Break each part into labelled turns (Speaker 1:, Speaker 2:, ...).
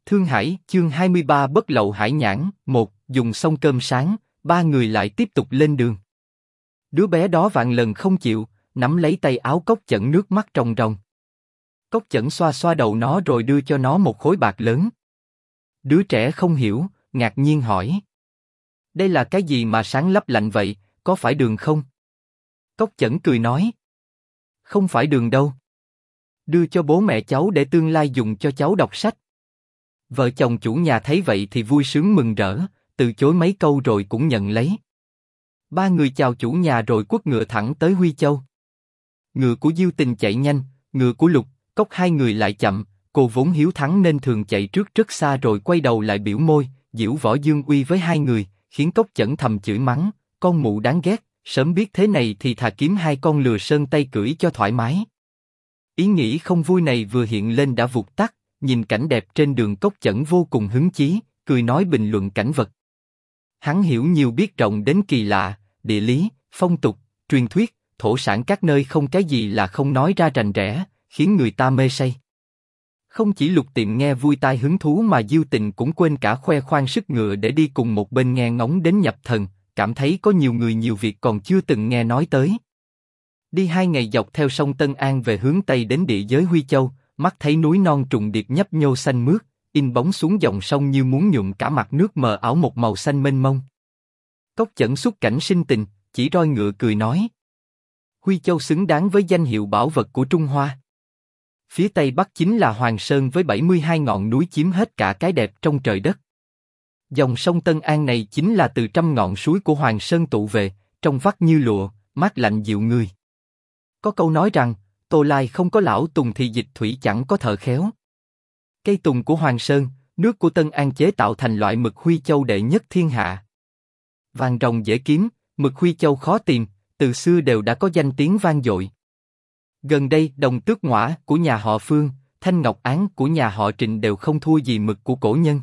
Speaker 1: Thương Hải, chương 23 Bất Lậu Hải Nhãn, 1, dùng xong cơm sáng, ba người lại tiếp tục lên đường. Đứa bé đó vạn lần không chịu, nắm lấy tay áo Cốc Chẩn nước mắt ròng ròng. Cốc Chẩn xoa xoa đầu nó rồi đưa cho nó một khối bạc lớn. Đứa trẻ không hiểu, ngạc nhiên hỏi. Đây là cái gì mà sáng lấp lạnh vậy, có phải đường không? Cốc Chẩn cười nói. Không phải đường đâu. Đưa cho bố mẹ cháu để tương lai dùng cho cháu đọc sách. Vợ chồng chủ nhà thấy vậy thì vui sướng mừng rỡ, từ chối mấy câu rồi cũng nhận lấy. Ba người chào chủ nhà rồi quất ngựa thẳng tới Huy Châu. Ngựa của Diêu Tình chạy nhanh, ngựa của Lục, Cốc hai người lại chậm. Cô vốn hiếu thắng nên thường chạy trước rất xa rồi quay đầu lại biểu môi, giễu võ dương uy với hai người, khiến Cốc Chẩn thầm chửi mắng, con mụ đáng ghét, sớm biết thế này thì thà kiếm hai con lừa sơn tây cưỡi cho thoải mái. Ý nghĩ không vui này vừa hiện lên đã vụt tắt, nhìn cảnh đẹp trên đường Cốc Chẩn vô cùng hứng chí, cười nói bình luận cảnh vật. Hắn hiểu nhiều biết rộng đến kỳ lạ, địa lý, phong tục, truyền thuyết, thổ sản các nơi không cái gì là không nói ra rành rẽ, khiến người ta mê say. Không chỉ Lục Tiệm nghe vui tai hứng thú mà Diêu Tình cũng quên cả khoe khoang sức ngựa để đi cùng một bên nghe ngóng đến nhập thần, cảm thấy có nhiều người nhiều việc còn chưa từng nghe nói tới. Đi 2 ngày dọc theo sông Tân An về hướng Tây đến địa giới Huy Châu, mắt thấy núi non trùng điệp nhấp nhô xanh mướt, in bóng xuống dòng sông như muốn nhuộm cả mặt nước mờ ảo một màu xanh mênh mông. Cốc Chẩn xuất cảnh sinh tình, chỉ roi ngựa cười nói. Huy Châu xứng đáng với danh hiệu bảo vật của Trung Hoa. Phía Tây Bắc chính là Hoàng Sơn với 72 ngọn núi chiếm hết cả cái đẹp trong trời đất. Dòng sông Tân An này chính là từ 100 ngọn suối của Hoàng Sơn tụ về, trong vắt như lụa, mát lạnh dịu người. Có câu nói rằng, Tô Lai không có lão tùng thì dịch thủy chẳng có thợ khéo. Cây tùng của Hoàng Sơn, nước của Tân An chế tạo thành loại mực Huy Châu đệ nhất thiên hạ. Vàng ròng dễ kiếm, mực Huy Châu khó tìm, từ xưa đều đã có danh tiếng vang dội. Gần đây, đồng tước ngõa của nhà họ Phương, thanh ngọc án của nhà họ Trịnh đều không thua gì mực của cổ nhân.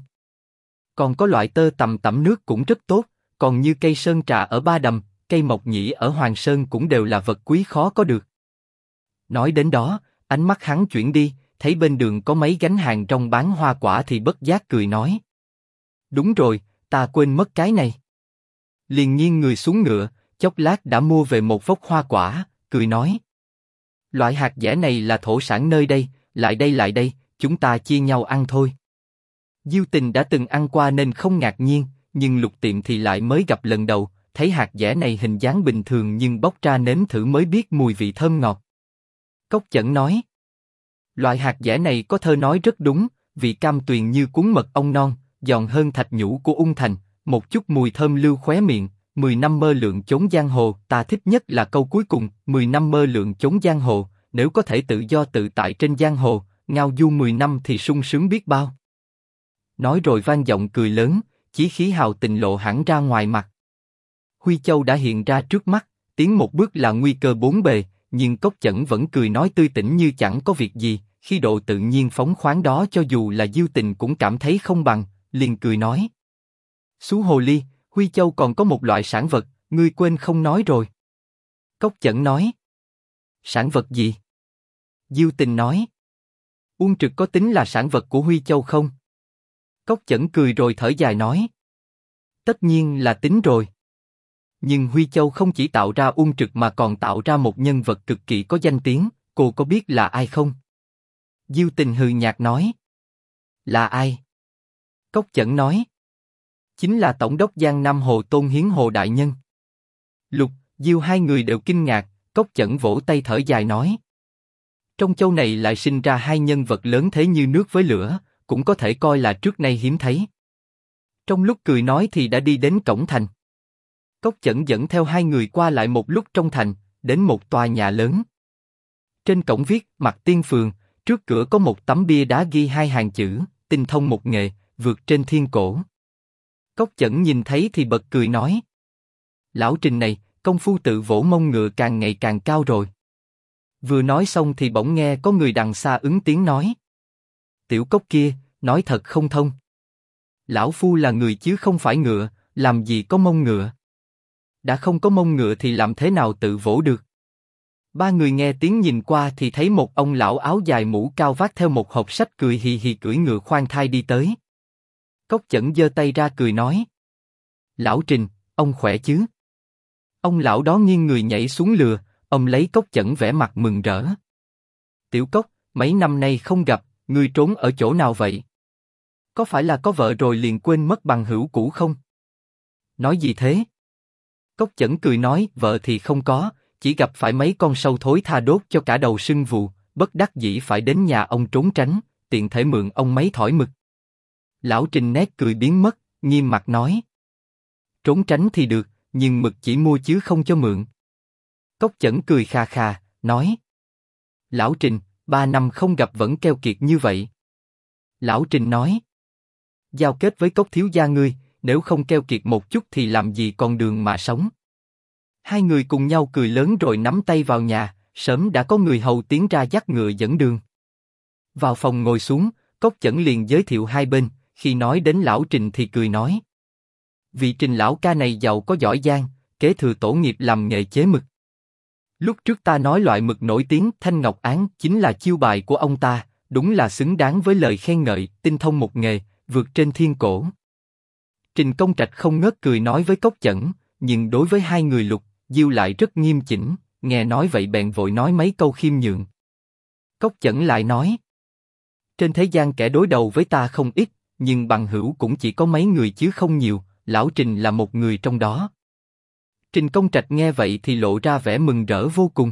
Speaker 1: Còn có loại tơ tằm tẩm nước cũng rất tốt, còn như cây sơn trà ở Ba Đầm, cây mộc nhĩ ở Hoàng Sơn cũng đều là vật quý khó có được. Nói đến đó, ánh mắt hắn chuyển đi, thấy bên đường có mấy gánh hàng rong bán hoa quả thì bất giác cười nói. Đúng rồi, ta quên mất cái này. Liền nghiêng người xuống ngựa, chốc lát đã mua về một vốc hoa quả, cười nói. Loại hạt dẻ này là thổ sản nơi đây, lại đây, chúng ta chia nhau ăn thôi. Diêu Tình đã từng ăn qua nên không ngạc nhiên, nhưng Lục Tiệm thì lại mới gặp lần đầu, thấy hạt dẻ này hình dáng bình thường nhưng bóc ra nếm thử mới biết mùi vị thơm ngọt. Cốc Chẩn nói. Loại hạt dẻ này có thơ nói rất đúng, vị cam tuyền như cuốn mật ong non, giòn hơn thạch nhũ của ung thành, một chút mùi thơm lưu khóe miệng. 10 năm mơ lượn chốn giang hồ, ta thích nhất là câu cuối cùng, 10 năm mơ lượn chốn giang hồ, nếu có thể tự do tự tại trên giang hồ, ngao du 10 năm thì sung sướng biết bao. Nói rồi vang giọng cười lớn, chí khí hào tình lộ hẳn ra ngoài mặt. Huy Châu đã hiện ra trước mắt, tiến một bước là nguy cơ bốn bề, nhưng Cốc Chẩn vẫn cười nói tươi tỉnh như chẳng có việc gì, khi độ tự nhiên phóng khoáng đó cho dù là Diêu Tình cũng cảm thấy không bằng, liền cười nói. Xú hồ ly, Huy Châu còn có một loại sản vật, ngươi quên không nói rồi. Cốc Chẩn nói. Sản vật gì? Diêu Tình nói. Uông Trực có tính là sản vật của Huy Châu không? Cốc Chẩn cười rồi thở dài nói. Tất nhiên là tính rồi. Nhưng Huy Châu không chỉ tạo ra Uông Trực mà còn tạo ra một nhân vật cực kỳ có danh tiếng, cô có biết là ai không? Diêu Tình hừ nhạt nói. Là ai? Cốc Chẩn nói. Chính là Tổng đốc Giang Nam Hồ Tôn Hiến Hồ Đại Nhân. Lục, Diêu hai người đều kinh ngạc, Cốc Chẩn vỗ tay thở dài nói. Trong châu này lại sinh ra hai nhân vật lớn thế như nước với lửa, cũng có thể coi là trước nay hiếm thấy. Trong lúc cười nói thì đã đi đến cổng thành. Cốc Chẩn dẫn theo hai người qua lại một lúc trong thành, đến một tòa nhà lớn. Trên cổng viết Mặt Tiên Phường, trước cửa có một tấm bia đá ghi hai hàng chữ, tinh thông một nghề, vượt trên thiên cổ. Cốc Chẩn nhìn thấy thì bật cười nói. Lão Trình này, công phu tự vỗ mông ngựa càng ngày càng cao rồi. Vừa nói xong thì bỗng nghe có người đằng xa ứng tiếng nói. Tiểu Cốc kia, nói thật không thông. Lão Phu là người chứ không phải ngựa, làm gì có mông ngựa. Đã không có mông ngựa thì làm thế nào tự vỗ được. Ba người nghe tiếng nhìn qua thì thấy một ông lão áo dài mũ cao vác theo một hộp sách cười hì hì cưỡi ngựa khoan thai đi tới. Cốc Chẩn giơ tay ra cười nói: Lão Trình, ông khỏe chứ? Ông lão đó nghiêng người nhảy xuống lừa, ông lấy Cốc Chẩn vẻ mặt mừng rỡ. Tiểu Cốc, mấy năm nay không gặp, ngươi trốn ở chỗ nào vậy? Có phải là có vợ rồi liền quên mất bằng hữu cũ không? Nói gì thế? Cốc Chẩn cười nói: Vợ thì không có, chỉ gặp phải mấy con sâu thối tha đốt cho cả đầu sưng vù, bất đắc dĩ phải đến nhà ông trốn tránh, tiện thể mượn ông mấy thỏi mực. Lão Trình nét cười biến mất, nghiêm mặt nói: Trốn tránh thì được, nhưng mực chỉ mua chứ không cho mượn. Cốc Chẩn cười khà khà, nói: Lão Trình, 3 năm không gặp vẫn keo kiệt như vậy. Lão Trình nói: Giao kết với Cốc thiếu gia ngươi, nếu không keo kiệt một chút thì làm gì còn đường mà sống. Hai người cùng nhau cười lớn rồi nắm tay vào nhà, sớm đã có người hầu tiến ra dắt ngựa dẫn đường. Vào phòng ngồi xuống, Cốc Chẩn liền giới thiệu hai bên, khi nói đến Lão Trình thì cười nói: Vị Trình lão ca này giàu có giỏi giang, kế thừa tổ nghiệp làm nghề chế mực. Lúc trước ta nói loại mực nổi tiếng Thanh Ngọc Án chính là chiêu bài của ông ta, đúng là xứng đáng với lời khen ngợi, tinh thông một nghề, vượt trên thiên cổ. Trình Công Trạch không ngớt cười nói với Cốc Chẩn, nhưng đối với hai người Lục, Diêu lại rất nghiêm chỉnh, nghe nói vậy bèn vội nói mấy câu khiêm nhượng. Cốc Chẩn lại nói: Trên thế gian kẻ đối đầu với ta không ít, nhưng bằng hữu cũng chỉ có mấy người chứ không nhiều, Lão Trình là một người trong đó. Trình Công Trạch nghe vậy thì lộ ra vẻ mừng rỡ vô cùng.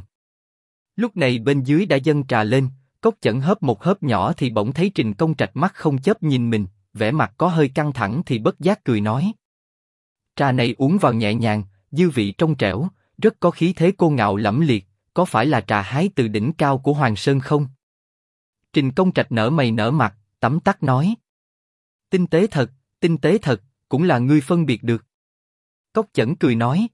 Speaker 1: Lúc này bên dưới đã dâng trà lên, Cốc Chẩn hớp một hớp nhỏ thì bỗng thấy Trình Công Trạch mắt không chớp nhìn mình, vẻ mặt có hơi căng thẳng thì bất giác cười nói: Trà này uống vào nhẹ nhàng, dư vị trong trẻo, rất có khí thế cô ngạo lẫm liệt, có phải là trà hái từ đỉnh cao của Hoàng Sơn không? Trình Công Trạch nở mày nở mặt, tấm tắc nói: Tinh tế thật, cũng là ngươi phân biệt được. Cốc Chẩn cười nói: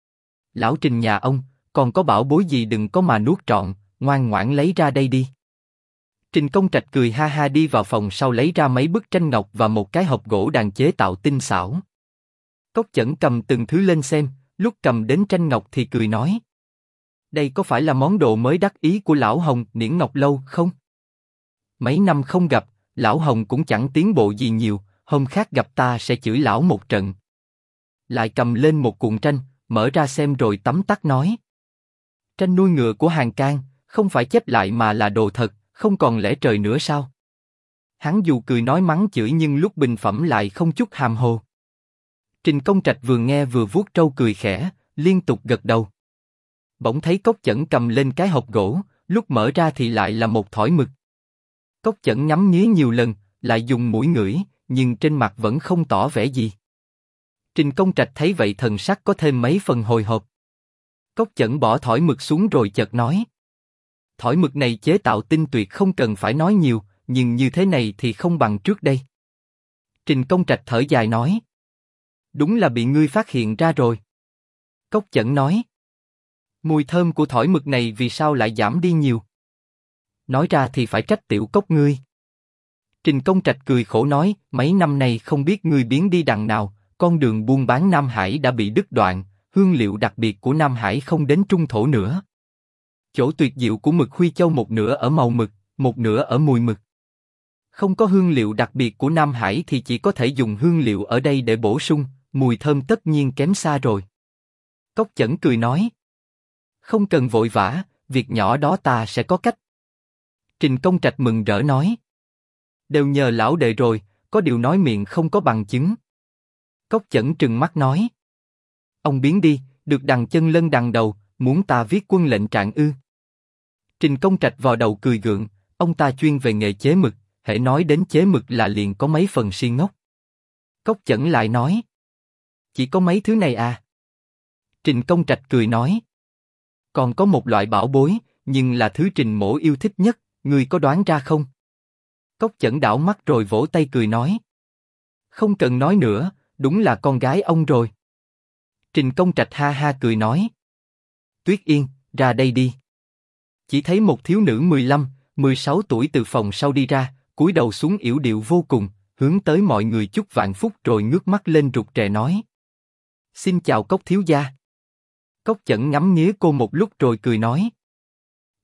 Speaker 1: Lão Trình nhà ông, còn có bảo bối gì đừng có mà nuốt trọn, ngoan ngoãn lấy ra đây đi. Trình Công Trạch cười ha ha đi vào phòng sau lấy ra mấy bức tranh ngọc và một cái hộp gỗ đàn chế tạo tinh xảo. Cốc Chẩn cầm từng thứ lên xem, lúc cầm đến tranh ngọc thì cười nói: Đây có phải là món đồ mới đắc ý của lão Hồng Niễn Ngọc Lâu không? Mấy năm không gặp, lão Hồng cũng chẳng tiến bộ gì nhiều, hôm khác gặp ta sẽ chửi lão một trận. Lại cầm lên một cuộn tranh, mở ra xem rồi tấm tắc nói: Tranh nuôi ngựa của Hàng Cang, không phải chép lại mà là đồ thật, không còn lẽ trời nữa sao? Hắn dù cười nói mắng chửi nhưng lúc bình phẩm lại không chút hàm hồ. Trình Công Trạch vừa nghe vừa vuốt trâu cười khẽ, liên tục gật đầu. Bỗng thấy Cốc Chẩn cầm lên cái hộp gỗ, lúc mở ra thì lại là một thỏi mực. Cốc Chẩn nhắm nhía nhiều lần, lại dùng mũi ngửi, nhưng trên mặt vẫn không tỏ vẻ gì. Trình Công Trạch thấy vậy thần sắc có thêm mấy phần hồi hộp. Cốc Chẩn bỏ thỏi mực xuống rồi chợt nói: Thỏi mực này chế tạo tinh tuyệt không cần phải nói nhiều, nhưng như thế này thì không bằng trước đây. Trình Công Trạch thở dài nói: Đúng là bị ngươi phát hiện ra rồi. Cốc Chẩn nói: Mùi thơm của thỏi mực này vì sao lại giảm đi nhiều? Nói ra thì phải trách tiểu Cốc ngươi. Trình Công Trạch cười khổ nói: Mấy năm nay không biết ngươi biến đi đằng nào, con đường buôn bán Nam Hải đã bị đứt đoạn, hương liệu đặc biệt của Nam Hải không đến trung thổ nữa. Chỗ tuyệt diệu của mực Huy Châu một nửa ở màu mực, một nửa ở mùi mực. Không có hương liệu đặc biệt của Nam Hải thì chỉ có thể dùng hương liệu ở đây để bổ sung, mùi thơm tất nhiên kém xa rồi. Cốc Chẩn cười nói: Không cần vội vã, việc nhỏ đó ta sẽ có cách. Trình Công Trạch mừng rỡ nói: Đều nhờ lão đệ rồi, có điều nói miệng không có bằng chứng. Cốc Chẩn trừng mắt nói: Ông biến đi, được đằng chân lân đằng đầu, muốn ta viết quân lệnh trạng ư? Trình Công Trạch vò đầu cười gượng, ông ta chuyên về nghề chế mực, hễ nói đến chế mực là liền có mấy phần si ngốc. Cốc Chẩn lại nói: Chỉ có mấy thứ này à? Trình Công Trạch cười nói: Còn có một loại bảo bối, nhưng là thứ Trình mỗ yêu thích nhất, ngươi có đoán ra không? Cốc Chẩn đảo mắt rồi vỗ tay cười nói: Không cần nói nữa, đúng là con gái ông rồi. Trình Công Trạch ha ha cười nói: Tuyết Yên, ra đây đi. Chỉ thấy một thiếu nữ 15, 16 tuổi từ phòng sau đi ra, cúi đầu xuống yểu điệu vô cùng, hướng tới mọi người chúc vạn phúc rồi ngước mắt lên rụt rè nói: Xin chào Cốc thiếu gia. Cốc Chẩn ngắm nghía cô một lúc rồi cười nói: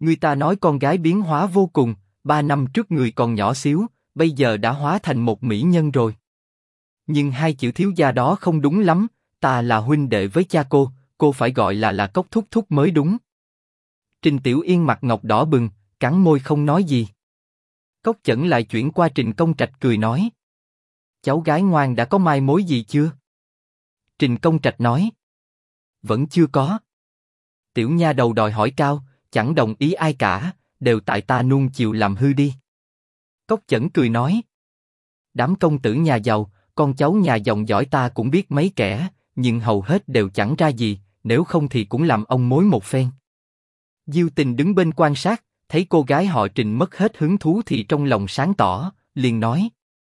Speaker 1: Người ta nói con gái biến hóa vô cùng, 3 năm trước người còn nhỏ xíu, bây giờ đã hóa thành một mỹ nhân rồi. Nhưng hai chữ thiếu gia đó không đúng lắm, ta là huynh đệ với cha cô phải gọi là Cốc thúc thúc mới đúng. Trình Tiểu Yên mặt ngọc đỏ bừng, cắn môi không nói gì. Cốc Chẩn lại chuyển qua Trình Công Trạch cười nói. Cháu gái ngoan đã có mai mối gì chưa? Trình Công Trạch nói. Vẫn chưa có. Tiểu nha đầu đòi hỏi cao, chẳng đồng ý ai cả, đều tại ta nuông chiều làm hư đi. Cốc Chẩn cười nói. Đám công tử nhà giàu, con cháu nhà dòng dõi ta cũng biết mấy kẻ, nhưng hầu hết đều chẳng ra gì, nếu không thì cũng làm ông mối một phen. Diêu Tình đứng bên quan sát, thấy cô gái họ Trình mất hết hứng thú thì trong lòng sáng tỏ, liền nói.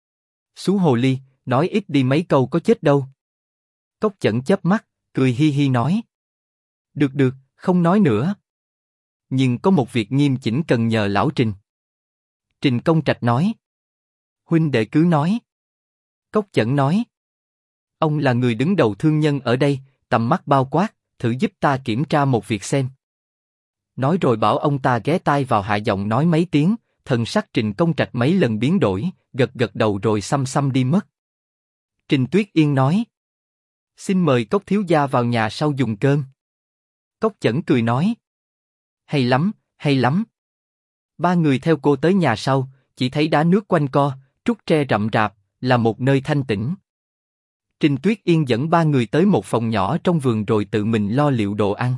Speaker 1: Xú hồ ly, nói ít đi mấy câu có chết đâu. Cốc Chẩn chớp mắt, cười hi hi nói. Được, không nói nữa. Nhưng có một việc nghiêm chỉnh cần nhờ lão Trình. Trình Công Trạch nói. Huynh đệ cứ nói. Cốc Chẩn nói. Ông là người đứng đầu thương nhân ở đây, tầm mắt bao quát, thử giúp ta kiểm tra một việc xem. Nói rồi bảo ông ta ghé tai vào hạ giọng nói mấy tiếng, thần sắc Trình Công Trạch mấy lần biến đổi, gật đầu rồi xăm xăm đi mất. Trình Tuyết Yên nói. Xin mời Cốc thiếu gia vào nhà sau dùng cơm. Cốc Chẩn cười nói. Hay lắm. Ba người theo cô tới nhà sau, chỉ thấy đá nước quanh co, trúc tre rậm rạp, là một nơi thanh tĩnh. Trình Tuyết Yên dẫn ba người tới một phòng nhỏ trong vườn rồi tự mình lo liệu đồ ăn.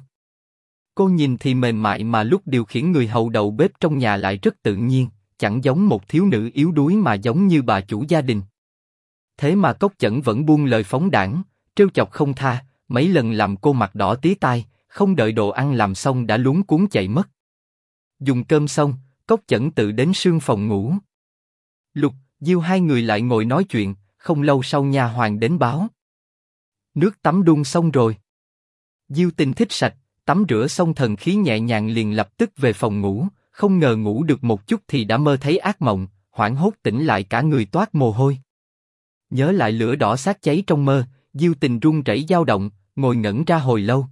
Speaker 1: Cô nhìn thì mềm mại mà lúc điều khiển người hầu đầu bếp trong nhà lại rất tự nhiên, chẳng giống một thiếu nữ yếu đuối mà giống như bà chủ gia đình. Thế mà Cốc Chẩn vẫn buông lời phóng đãng, trêu chọc không tha, mấy lần làm cô mặt đỏ tía tai, không đợi đồ ăn làm xong đã luống cuống chạy mất. Dùng cơm xong, Cốc Chẩn tự đến sương phòng ngủ. Lục, Diêu hai người lại ngồi nói chuyện, không lâu sau nha hoàn đến báo. Nước tắm đun xong rồi. Diêu Tình thích sạch, tắm rửa xong thần khí nhẹ nhàng liền lập tức về phòng ngủ, không ngờ ngủ được một chút thì đã mơ thấy ác mộng, hoảng hốt tỉnh lại cả người toát mồ hôi. Nhớ lại lửa đỏ xác cháy trong mơ, Diêu Tình run rẩy dao động, ngồi ngẩn ra hồi lâu.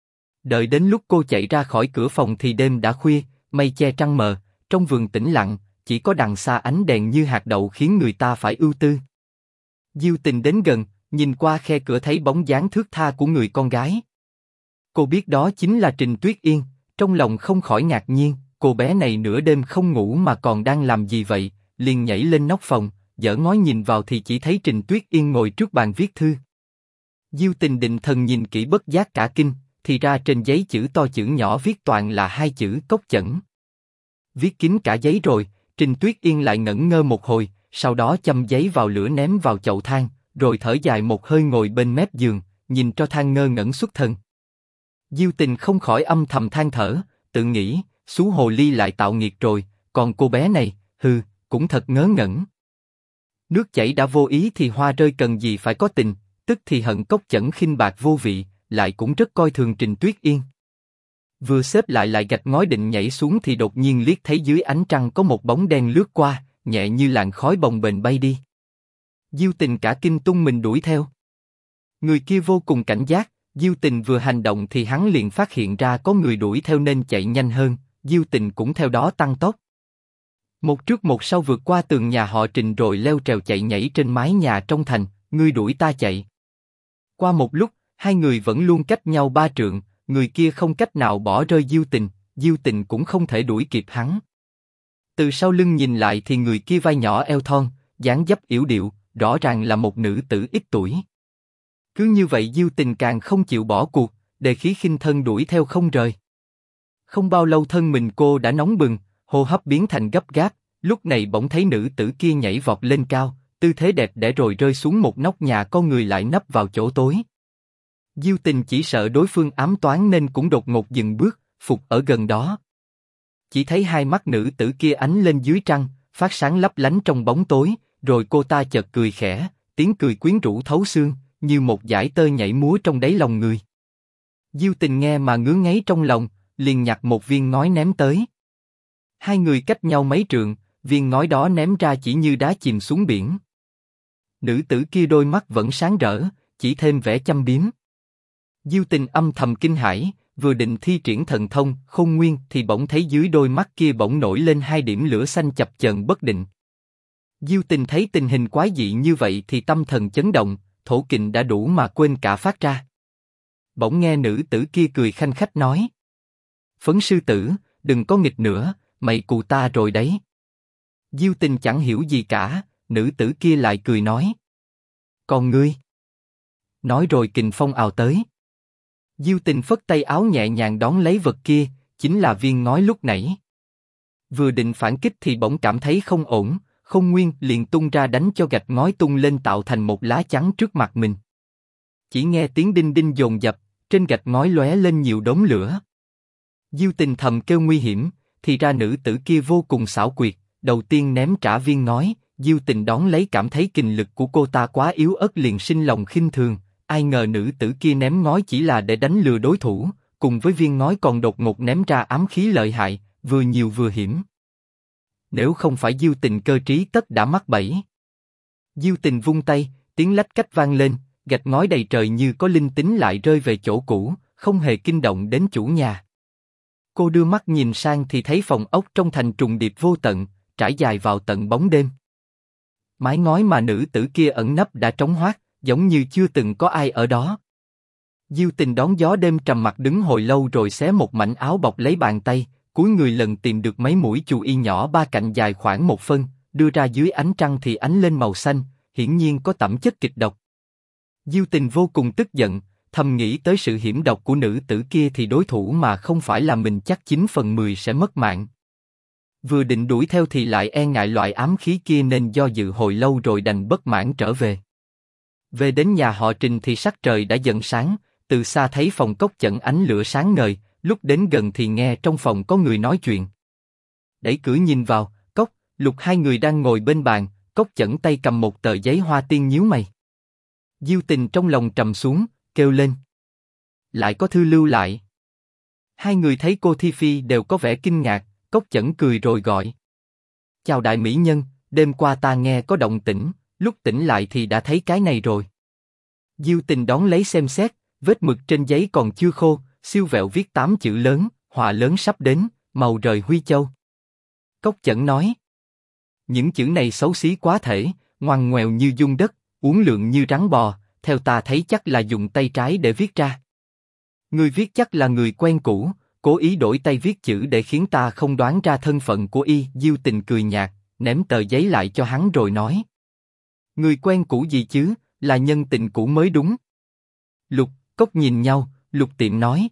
Speaker 1: Đợi đến lúc cô chạy ra khỏi cửa phòng thì đêm đã khuya, mây che trăng mờ, trong vườn tĩnh lặng, chỉ có đằng xa ánh đèn như hạt đậu khiến người ta phải ưu tư. Diêu Tình đến gần, nhìn qua khe cửa thấy bóng dáng thướt tha của người con gái. Cô biết đó chính là Trình Tuyết Yên, trong lòng không khỏi ngạc nhiên, cô bé này nửa đêm không ngủ mà còn đang làm gì vậy, liền nhảy lên nóc phòng, dở ngói nhìn vào thì chỉ thấy Trình Tuyết Yên ngồi trước bàn viết thư. Diêu Tình định thần nhìn kỹ bất giác cả kinh, thì ra trên giấy chữ to chữ nhỏ viết toàn là hai chữ Cốc Chẩn. Viết kín cả giấy rồi, Trình Tuyết Yên lại ngẩn ngơ một hồi, sau đó châm giấy vào lửa ném vào chậu than, rồi thở dài một hơi ngồi bên mép giường, nhìn cho than ngơ ngẩn xuất thần. Diêu Tình không khỏi âm thầm than thở, tự nghĩ, xú hồ ly lại tạo nghiệt rồi, còn cô bé này, cũng thật ngớ ngẩn. Nước chảy đã vô ý thì hoa rơi cần gì phải có tình, tức thì hận Cốc Chẩn khinh bạc vô vị, lại cũng rất coi thường Trình Tuyết Yên. Vừa xếp lại gạch ngói định nhảy xuống thì đột nhiên liếc thấy dưới ánh trăng có một bóng đen lướt qua, nhẹ như làn khói bồng bềnh bay đi. Diêu Tình cả kinh tung mình đuổi theo. Người kia vô cùng cảnh giác, Diêu Tình vừa hành động thì hắn liền phát hiện ra có người đuổi theo nên chạy nhanh hơn, Diêu Tình cũng theo đó tăng tốc. Một trước một sau vượt qua tường nhà họ Trình rồi leo trèo chạy nhảy trên mái nhà trong thành, ngươi đuổi ta chạy. Qua một lúc, hai người vẫn luôn cách nhau 3 trượng, người kia không cách nào bỏ rơi Diêu Tình cũng không thể đuổi kịp hắn. Từ sau lưng nhìn lại thì người kia vai nhỏ eo thon, dáng dấp yểu điệu, rõ ràng là một nữ tử ít tuổi. Cứ như vậy Diêu Tình càng không chịu bỏ cuộc, đề khí khinh thân đuổi theo không rời. Không bao lâu thân mình cô đã nóng bừng, hô hấp biến thành gấp gáp, lúc này bỗng thấy nữ tử kia nhảy vọt lên cao, tư thế đẹp đẽ rồi rơi xuống một nóc nhà có người lại nấp vào chỗ tối. Diêu Tình chỉ sợ đối phương ám toán nên cũng đột ngột dừng bước, phục ở gần đó. Chỉ thấy hai mắt nữ tử kia ánh lên dưới trăng, phát sáng lấp lánh trong bóng tối, rồi cô ta chợt cười khẽ, tiếng cười quyến rũ thấu xương, như một dải tơ nhảy múa trong đáy lòng người. Diêu Tình nghe mà ngứa ngáy trong lòng, liền nhặt một viên ngói ném tới. Hai người cách nhau mấy trượng, viên ngói đó ném ra chỉ như đá chìm xuống biển. Nữ tử kia đôi mắt vẫn sáng rỡ, chỉ thêm vẻ châm biếm. Diêu Tình âm thầm kinh hãi, vừa định thi triển thần thông Khôn Nguyên thì bỗng thấy dưới đôi mắt kia bỗng nổi lên hai điểm lửa xanh chập chờn bất định. Diêu Tình thấy tình hình quái dị như vậy thì tâm thần chấn động, thổ kình đã đủ mà quên cả phát ra. Bỗng nghe nữ tử kia cười khanh khách nói: Phấn sư tử, đừng có nghịch nữa, mày cù ta rồi đấy. Diêu Tình chẳng hiểu gì cả, nữ tử kia lại cười nói: Còn ngươi? Nói rồi kình phong ào tới. Diêu Tình phất tay áo nhẹ nhàng đón lấy vật kia, chính là viên ngói lúc nãy. Vừa định phản kích thì bỗng cảm thấy không ổn, Khôn Nguyên liền tung ra đánh cho gạch ngói tung lên tạo thành một lá chắn trước mặt mình. Chỉ nghe tiếng đinh đinh dồn dập, trên gạch ngói lóe lên nhiều đốm lửa. Diêu Tình thầm kêu nguy hiểm, thì ra nữ tử kia vô cùng xảo quyệt, đầu tiên ném trả viên ngói, Diêu Tình đón lấy cảm thấy kình lực của cô ta quá yếu ớt liền sinh lòng khinh thường, ai ngờ nữ tử kia ném ngói chỉ là để đánh lừa đối thủ, cùng với viên ngói còn đột ngột ném ra ám khí lợi hại, vừa nhiều vừa hiểm. Nếu không phải Diêu Tình cơ trí tất đã mắc bẫy. Diêu Tình vung tay, tiếng lách cách vang lên, gạch ngói đầy trời như có linh tính lại rơi về chỗ cũ, không hề kinh động đến chủ nhà. Cô đưa mắt nhìn sang thì thấy phòng ốc trong thành trùng điệp vô tận, trải dài vào tận bóng đêm. Mái ngói mà nữ tử kia ẩn nấp đã trống hoác, giống như chưa từng có ai ở đó. Diêu Tình đón gió đêm trầm mặc đứng hồi lâu rồi xé một mảnh áo bọc lấy bàn tay, cúi người lần tìm được mấy mũi chù y nhỏ ba cạnh dài khoảng 1 phân, đưa ra dưới ánh trăng thì ánh lên màu xanh, hiển nhiên có tẩm chất kịch độc. Diêu Tình vô cùng tức giận, thầm nghĩ tới sự hiểm độc của nữ tử kia thì đối thủ mà không phải là mình chắc 9 phần 10 sẽ mất mạng. Vừa định đuổi theo thì lại e ngại loại ám khí kia nên do dự hồi lâu rồi đành bất mãn trở về. Về đến nhà họ Trình thì sắc trời đã dần sáng, từ xa thấy phòng Cốc Chẩn ánh lửa sáng ngời, lúc đến gần thì nghe trong phòng có người nói chuyện. Đẩy cửa nhìn vào, Cốc, Lục hai người đang ngồi bên bàn, Cốc Chẩn tay cầm một tờ giấy hoa tiên nhíu mày. Diêu Tình trong lòng trầm xuống, kêu lên: Lại có thư lưu lại. Hai người thấy cô Thi Phi đều có vẻ kinh ngạc, Cốc Chẩn cười rồi gọi: Chào đại mỹ nhân, đêm qua ta nghe có động tĩnh, lúc tỉnh lại thì đã thấy cái này rồi. Diêu Tình đón lấy xem xét, vết mực trên giấy còn chưa khô, siêu vẹo viết 8 chữ lớn, họa lớn sắp đến, màu rời Huy Châu. Cốc Chẩn nói: Những chữ này xấu xí quá thể, ngoằn ngoèo như dung đất, uốn lượn như rắn bò, theo ta thấy chắc là dùng tay trái để viết ra. Người viết chắc là người quen cũ, cố ý đổi tay viết chữ để khiến ta không đoán ra thân phận của y. Diêu Tình cười nhạt, ném tờ giấy lại cho hắn rồi nói: Người quen cũ gì chứ, là nhân tình cũ mới đúng. Lục, Cốc nhìn nhau, Lục tiệm nói: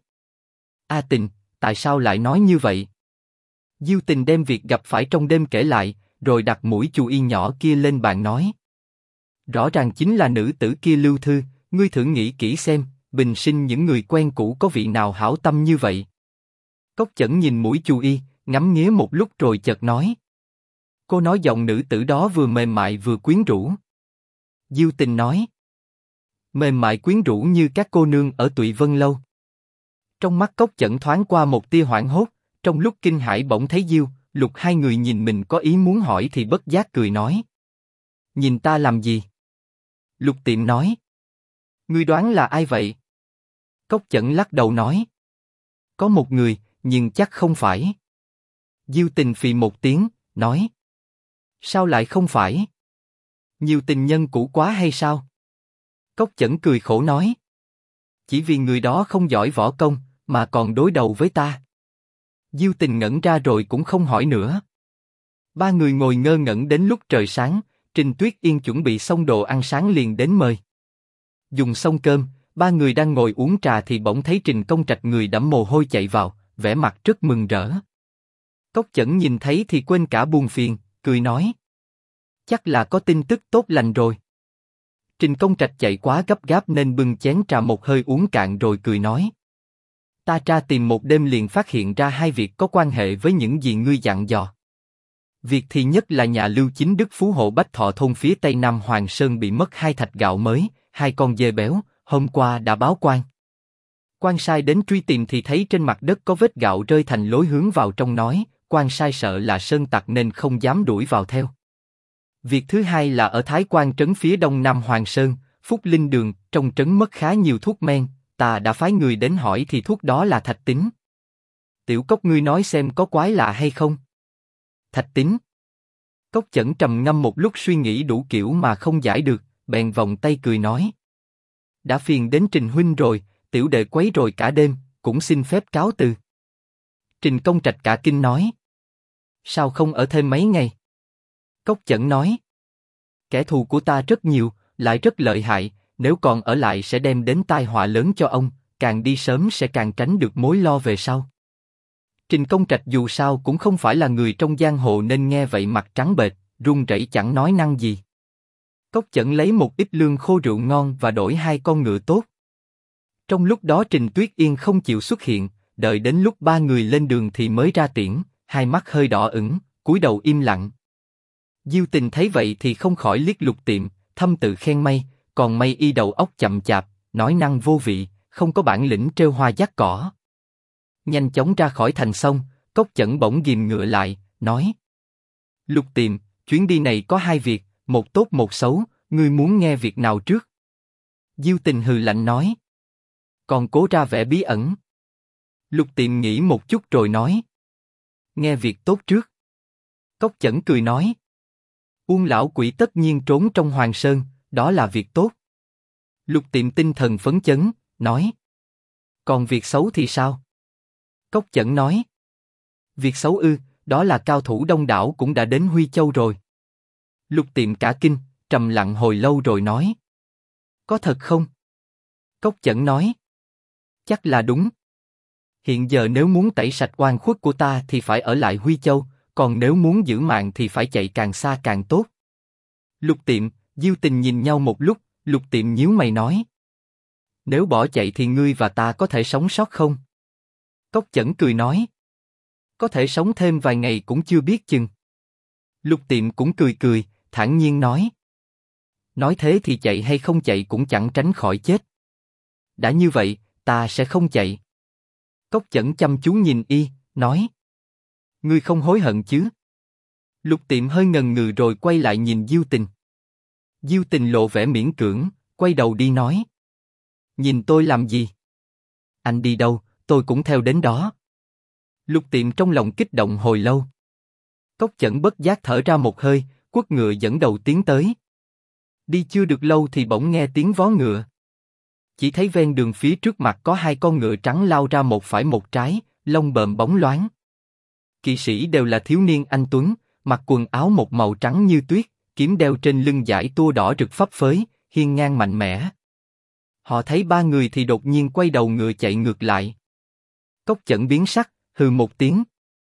Speaker 1: A Tình, tại sao lại nói như vậy? Diêu Tình đem việc gặp phải trong đêm kể lại, rồi đặt mũi chù y nhỏ kia lên bàn nói: Rõ ràng chính là nữ tử kia lưu thư, ngươi thử nghĩ kỹ xem, bình sinh những người quen cũ có vị nào hảo tâm như vậy? Cốc Chẩn nhìn mũi chù y, ngắm nghía một lúc rồi chợt nói: Cô nói giọng nữ tử đó vừa mềm mại vừa quyến rũ. Diêu Tình nói: Mềm mại quyến rũ như các cô nương ở Tụy Vân Lâu. Trong mắt Cốc Chẩn thoáng qua một tia hoảng hốt, trong lúc kinh hãi bỗng thấy Diêu, Lục hai người nhìn mình có ý muốn hỏi thì bất giác cười nói: Nhìn ta làm gì? Lục tiệm nói: Ngươi đoán là ai vậy? Cốc Chẩn lắc đầu nói: Có một người, nhưng chắc không phải. Diêu Tình phì một tiếng, nói: Sao lại không phải? Nhiều tình nhân cũ quá hay sao? Cốc Chẩn cười khổ nói: Chỉ vì người đó không giỏi võ công, mà còn đối đầu với ta. Diêu Tình ngẩn ra rồi cũng không hỏi nữa. Ba người ngồi ngơ ngẩn đến lúc trời sáng, Trình Tuyết Yên chuẩn bị xong đồ ăn sáng liền đến mời. Dùng xong cơm, ba người đang ngồi uống trà thì bỗng thấy Trình Công Trạch người đẫm mồ hôi chạy vào, vẻ mặt rất mừng rỡ. Cốc Chẩn nhìn thấy thì quên cả buồn phiền, cười nói: Chắc là có tin tức tốt lành rồi. Trình Công Trạch chạy quá gấp gáp nên bưng chén trà một hơi uống cạn rồi cười nói: Ta tra tìm một đêm liền phát hiện ra hai việc có quan hệ với những gì ngươi dặn dò. Việc thì nhất là nhà Lưu Chính Đức phú hộ Bách Thọ thôn phía tây nam Hoàng Sơn bị mất 2 thạch gạo mới, 2 con dê béo, hôm qua đã báo quan. Quan sai đến truy tìm thì thấy trên mặt đất có vết gạo rơi thành lối hướng vào trong nói, quan sai sợ là sơn tặc nên không dám đuổi vào theo. Việc thứ hai là ở Thái Quan trấn phía đông nam Hoàng Sơn, Phúc Linh Đường, trong trấn mất khá nhiều thuốc men, ta đã phái người đến hỏi thì thuốc đó là thạch tín. Tiểu Cốc ngươi nói xem có quái lạ hay không? Thạch tín. Cốc Chẩn trầm ngâm một lúc suy nghĩ đủ kiểu mà không giải được, bèn vòng tay cười nói. Đã phiền đến Trình huynh rồi, tiểu đệ quấy rồi cả đêm, cũng xin phép cáo từ. Trình Công Trạch cả kinh nói. Sao không ở thêm mấy ngày? Cốc Chẩn nói. Kẻ thù của ta rất nhiều, lại rất lợi hại, nếu còn ở lại sẽ đem đến tai họa lớn cho ông, càng đi sớm sẽ càng tránh được mối lo về sau. Trình Công Trạch dù sao cũng không phải là người trong giang hồ nên nghe vậy mặt trắng bệch, run rẩy chẳng nói năng gì. Cốc Chẩn lấy một ít lương khô rượu ngon và đổi 2 con ngựa tốt. Trong lúc đó Trình Tuyết Yên không chịu xuất hiện, đợi đến lúc 3 người lên đường thì mới ra tiễn, hai mắt hơi đỏ ửng, cúi đầu im lặng. Diêu Tình thấy vậy thì không khỏi liếc Lục Tiệm, thâm tự khen May, còn May y đầu óc chậm chạp, nói năng vô vị, không có bản lĩnh trêu hoa dắt cỏ. Nhanh chóng ra khỏi thành xong, Cốc Chẩn bỗng ghìm ngựa lại, nói: Lục Tiệm, chuyến đi này có 2 việc, một tốt một xấu, ngươi muốn nghe việc nào trước? Diêu Tình hừ lạnh nói: Còn cố ra vẻ bí ẩn. Lục Tiệm nghĩ một chút rồi nói: Nghe việc tốt trước. Cốc Chẩn cười nói: Uông lão quỷ tất nhiên trốn trong Hoàng Sơn, đó là việc tốt. Lục Tiệm tinh thần phấn chấn, nói: Còn việc xấu thì sao? Cốc Chẩn nói: Việc xấu ư? Đó là cao thủ đông đảo cũng đã đến Huy Châu rồi. Lục Tiệm cả kinh, trầm lặng hồi lâu rồi nói: Có thật không? Cốc Chẩn nói: Chắc là đúng. Hiện giờ nếu muốn tẩy sạch oan khuất của ta thì phải ở lại Huy Châu, còn nếu muốn giữ mạng thì phải chạy càng xa càng tốt. Lục Tiệm, Diêu Tình nhìn nhau một lúc, Lục Tiệm nhíu mày nói: Nếu bỏ chạy thì ngươi và ta có thể sống sót không? Cốc Chẩn cười nói: Có thể sống thêm vài ngày cũng chưa biết chừng. Lục Tiệm cũng cười cười, thản nhiên nói: Nói thế thì chạy hay không chạy cũng chẳng tránh khỏi chết. Đã như vậy, ta sẽ không chạy. Cốc Chẩn chăm chú nhìn y, nói: Ngươi không hối hận chứ? Lục Tiệm hơi ngần ngừ rồi quay lại nhìn Diêu Tình. Diêu Tình lộ vẻ miễn cưỡng, quay đầu đi nói: Nhìn tôi làm gì? Anh đi đâu, tôi cũng theo đến đó. Lục Tiệm trong lòng kích động hồi lâu. Cốc Chẩn bất giác thở ra một hơi, quất ngựa dẫn đầu tiến tới. Đi chưa được lâu thì bỗng nghe tiếng vó ngựa. Chỉ thấy ven đường phía trước mặt có 2 con ngựa trắng lao ra một phải một trái, lông bờm bóng loáng. Kỵ sĩ đều là thiếu niên anh tuấn, mặc quần áo một màu trắng như tuyết, kiếm đeo trên lưng dải tua đỏ rực phấp phới, hiên ngang mạnh mẽ. Họ thấy 3 người thì đột nhiên quay đầu ngựa chạy ngược lại. Cốc Chẩn biến sắc, hừ một tiếng.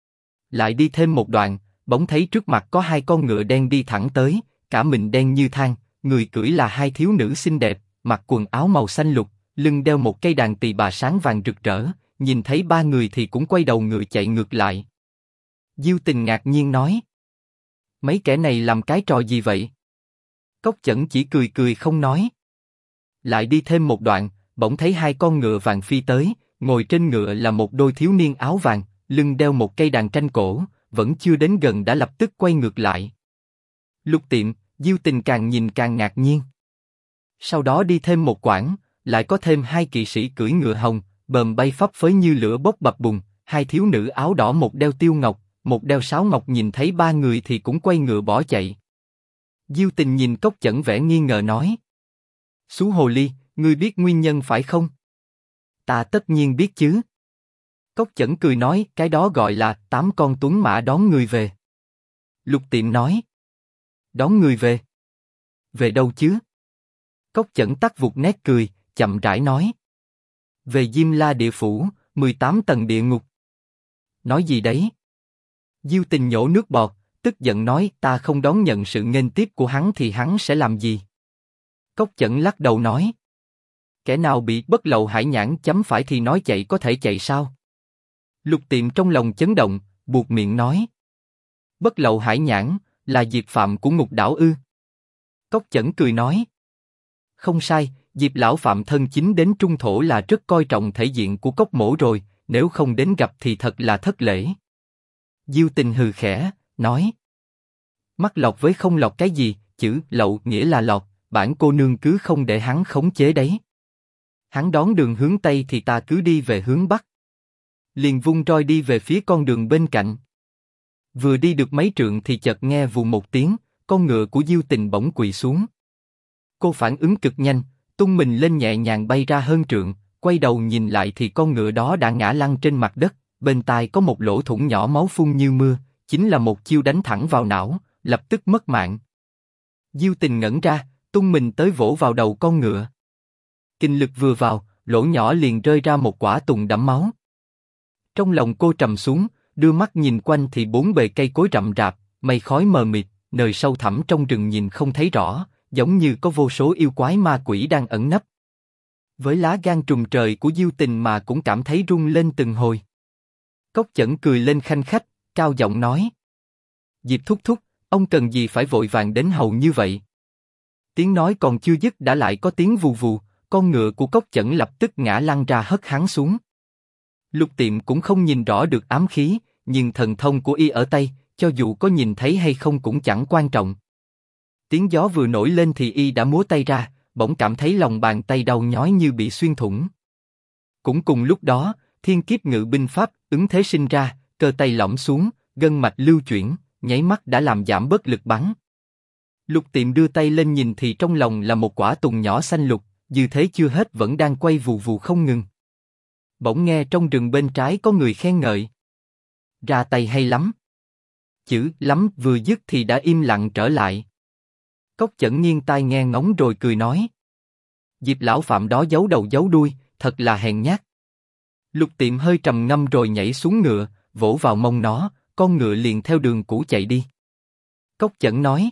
Speaker 1: Lại đi thêm một đoạn, bỗng thấy trước mặt có 2 con ngựa đen đi thẳng tới, cả mình đen như than, người cưỡi là 2 thiếu nữ xinh đẹp, mặc quần áo màu xanh lục, lưng đeo một cây đàn tỳ bà sáng vàng rực rỡ, nhìn thấy 3 người thì cũng quay đầu ngựa chạy ngược lại. Diêu Tình ngạc nhiên nói: Mấy kẻ này làm cái trò gì vậy? Cốc Chẩn chỉ cười cười không nói. Lại đi thêm một đoạn, bỗng thấy 2 con ngựa vàng phi tới, ngồi trên ngựa là một đôi thiếu niên áo vàng, lưng đeo một cây đàn tranh cổ, vẫn chưa đến gần đã lập tức quay ngược lại. Lục Tiệm, Diêu Tình càng nhìn càng ngạc nhiên. Sau đó đi thêm một quãng, lại có thêm 2 kỵ sĩ cưỡi ngựa hồng, bờm bay phấp phới như lửa bốc bập bùng, 2 thiếu nữ áo đỏ một đeo tiêu ngọc, một đeo sáo ngọc nhìn thấy 3 người thì cũng quay ngựa bỏ chạy. Diêu Tình nhìn Cốc Chẩn vẻ nghi ngờ nói: Xú hồ ly, ngươi biết nguyên nhân phải không? Ta tất nhiên biết chứ. Cốc Chẩn cười nói: Cái đó gọi là 8 con tuấn mã đón người về. Lục Tiệm nói: Đón người về? Về đâu chứ? Cốc Chẩn tắt vụt nét cười, chậm rãi nói: Về Diêm La địa phủ, 18 tầng địa ngục. Nói gì đấy? Diêu Tình nhổ nước bọt, tức giận nói: Ta không đón nhận sự nghênh tiếp của hắn thì hắn sẽ làm gì? Cốc Chẩn lắc đầu nói: Kẻ nào bị Bất Lậu Hải Nhãn chấm phải thì nói chạy có thể chạy sao? Lục Tiệm trong lòng chấn động, buột miệng nói: Bất Lậu Hải Nhãn là Diệp Phạm của Ngục Đảo ư? Cốc Chẩn cười nói: Không sai, Diệp lão Phạm thân chính đến Trung Thổ là rất coi trọng thể diện của Cốc mỗ rồi, nếu không đến gặp thì thật là thất lễ. Diêu Tình hừ khẽ, nói: Mắc lọt với không lọt cái gì, chữ lậu nghĩa là lọt, bản cô nương cứ không để hắn khống chế đấy. Hắn đón đường hướng Tây thì ta cứ đi về hướng Bắc. Liền vung roi đi về phía con đường bên cạnh. Vừa đi được mấy trượng thì chợt nghe vù một tiếng, con ngựa của Diêu Tình bỗng quỳ xuống. Cô phản ứng cực nhanh, tung mình lên nhẹ nhàng bay ra hơn trượng, quay đầu nhìn lại thì con ngựa đó đã ngã lăn trên mặt đất, bên tai có một lỗ thủng nhỏ máu phun như mưa, chính là một chiêu đánh thẳng vào não, lập tức mất mạng. Diêu Tình ngẩn ra, tung mình tới vỗ vào đầu con ngựa. Kinh lực vừa vào, lỗ nhỏ liền rơi ra một quả tùng đẫm máu. Trong lòng cô trầm xuống, đưa mắt nhìn quanh thì bốn bề cây cối rậm rạp, mây khói mờ mịt, nơi sâu thẳm trong rừng nhìn không thấy rõ, giống như có vô số yêu quái ma quỷ đang ẩn nấp. Với lá gan trùng trời của Diêu Tình mà cũng cảm thấy rung lên từng hồi. Cốc Chẩn cười lên khanh khách, cao giọng nói: Diệp thúc thúc, ông cần gì phải vội vàng đến hầu như vậy? Tiếng nói còn chưa dứt đã lại có tiếng vù vù, con ngựa của Cốc Chẩn lập tức ngã lăn ra hất hắn xuống. Lục Tiệm cũng không nhìn rõ được ám khí, nhưng thần thông của y ở tay, cho dù có nhìn thấy hay không cũng chẳng quan trọng. Tiếng gió vừa nổi lên thì y đã múa tay ra, bỗng cảm thấy lòng bàn tay đau nhói như bị xuyên thủng. Cũng cùng lúc đó, thiên kiếp ngự binh pháp ứng thế sinh ra, cơ tay lõm xuống, gân mạch lưu chuyển, nháy mắt đã làm giảm bớt lực bắn. Lục Tiệm đưa tay lên nhìn thì trong lòng là một quả tùng nhỏ xanh lục, dư thế chưa hết vẫn đang quay vù vù không ngừng. Bỗng nghe trong rừng bên trái có người khen ngợi: Ra tay hay lắm. Chữ lắm vừa dứt thì đã im lặng trở lại. Cốc Chẩn nghiêng tai nghe ngóng rồi cười nói: Diệp lão phạm đó giấu đầu giấu đuôi, thật là hèn nhát. Lục Tiệm hơi trầm ngâm rồi nhảy xuống ngựa, vỗ vào mông nó, con ngựa liền theo đường cũ chạy đi. Cốc Chẩn nói: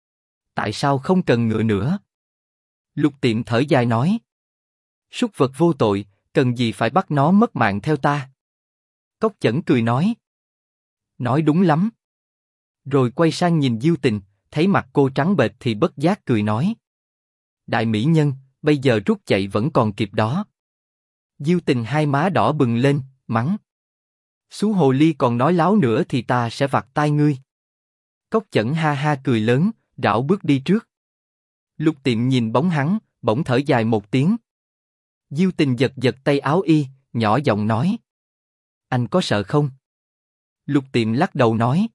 Speaker 1: Tại sao không cần ngựa nữa? Lục Tiệm thở dài nói: Súc vật vô tội, cần gì phải bắt nó mất mạng theo ta? Cốc Chẩn cười nói: Nói đúng lắm. Rồi quay sang nhìn Diêu Tình, thấy mặt cô trắng bệch thì bất giác cười nói: Đại mỹ nhân, bây giờ rút chạy vẫn còn kịp đó. Diêu Tình hai má đỏ bừng lên, mắng: Xú hồ ly còn nói láo nữa thì ta sẽ vặt tai ngươi. Cốc Chẩn ha ha cười lớn, rảo bước đi trước. Lục Tiệm nhìn bóng hắn, bỗng thở dài một tiếng. Diêu Tình giật giật tay áo y, nhỏ giọng nói: Anh có sợ không? Lục Tiệm lắc đầu nói: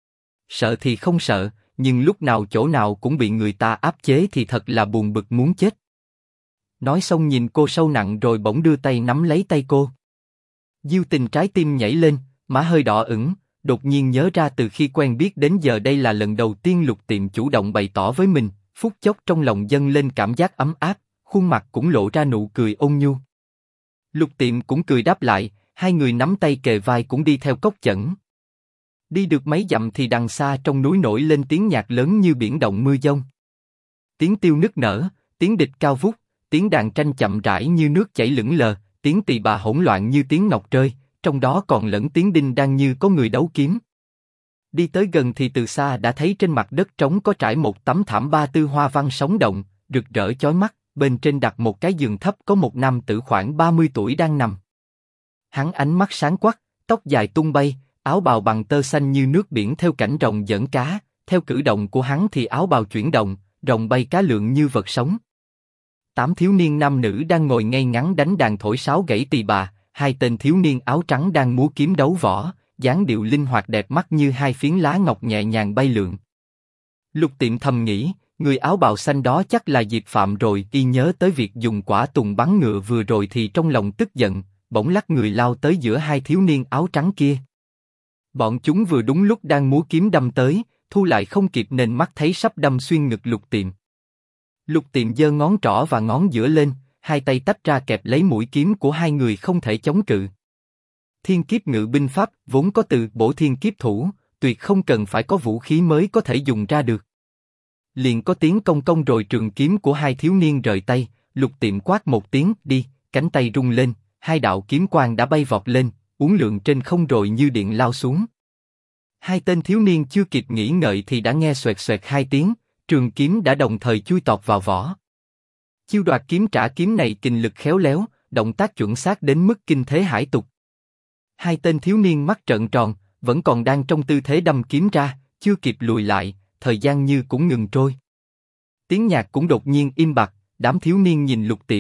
Speaker 1: Sợ thì không sợ, nhưng lúc nào chỗ nào cũng bị người ta áp chế thì thật là buồn bực muốn chết. Nói xong nhìn cô sâu nặng rồi bỗng đưa tay nắm lấy tay cô. Diêu Tình trái tim nhảy lên, má hơi đỏ ửng, đột nhiên nhớ ra từ khi quen biết đến giờ đây là lần đầu tiên Lục Tiệm chủ động bày tỏ với mình, phút chốc trong lòng dâng lên cảm giác ấm áp, khuôn mặt cũng lộ ra nụ cười ôn nhu. Lục Tiệm cũng cười đáp lại, hai người nắm tay kề vai cũng đi theo Cốc Chẩn. Đi được mấy dặm thì đằng xa trong núi nổi lên tiếng nhạc lớn như biển động mưa giông. Tiếng tiêu nức nở, tiếng địch cao vút, tiếng đàn tranh chậm rãi như nước chảy lững lờ, tiếng tỳ bà hỗn loạn như tiếng ngọc rơi, trong đó còn lẫn tiếng đinh đang như có người đấu kiếm. Đi tới gần thì từ xa đã thấy trên mặt đất trống có trải một tấm thảm ba tư hoa văn sống động, rực rỡ chói mắt, bên trên đặt một cái giường thấp có một nam tử khoảng 30 tuổi đang nằm. Hắn ánh mắt sáng quắc, tóc dài tung bay, áo bào bằng tơ xanh như nước biển theo cảnh rồng dẫn cá, theo cử động của hắn thì áo bào chuyển động, rồng bay cá lượn như vật sống. 8 thiếu niên nam nữ đang ngồi ngay ngắn đánh đàn thổi sáo gãy tỳ bà, hai tên thiếu niên áo trắng đang múa kiếm đấu võ, dáng điệu linh hoạt đẹp mắt như hai phiến lá ngọc nhẹ nhàng bay lượn. Lục Tiệm thầm nghĩ, người áo bào xanh đó chắc là Diệp Phạm rồi. Y nhớ tới việc dùng quả tùng bắn ngựa vừa rồi thì trong lòng tức giận, bỗng lắc người lao tới giữa hai thiếu niên áo trắng kia. Bọn chúng vừa đúng lúc đang múa kiếm đâm tới, thu lại không kịp nên mắt thấy sắp đâm xuyên ngực Lục Tiệm. Lục Tiệm giơ ngón trỏ và ngón giữa lên, hai tay tách ra kẹp lấy mũi kiếm của hai người không thể chống cự. Thiên kiếp ngự binh pháp vốn có từ bổ thiên kiếp thủ, tuyệt không cần phải có vũ khí mới có thể dùng ra được. Liền có tiếng cong cong rồi trường kiếm của hai thiếu niên rời tay, Lục Tiệm quát một tiếng đi, cánh tay rung lên, hai đạo kiếm quang đã bay vọt lên, uốn lượn trên không rồi như điện lao xuống. Hai tên thiếu niên chưa kịp nghĩ ngợi thì đã nghe xoẹt xoẹt hai tiếng, trường kiếm đã đồng thời chui tọt vào vỏ. Chiêu đoạt kiếm trả kiếm này kình lực khéo léo, động tác chuẩn xác đến mức kinh thế hải tục. Hai tên thiếu niên mắt trợn tròn, vẫn còn đang trong tư thế đâm kiếm ra, chưa kịp lùi lại, thời gian như cũng ngừng trôi. Tiếng nhạc cũng đột nhiên im bặt, đám thiếu niên nhìn Lục Tiệm,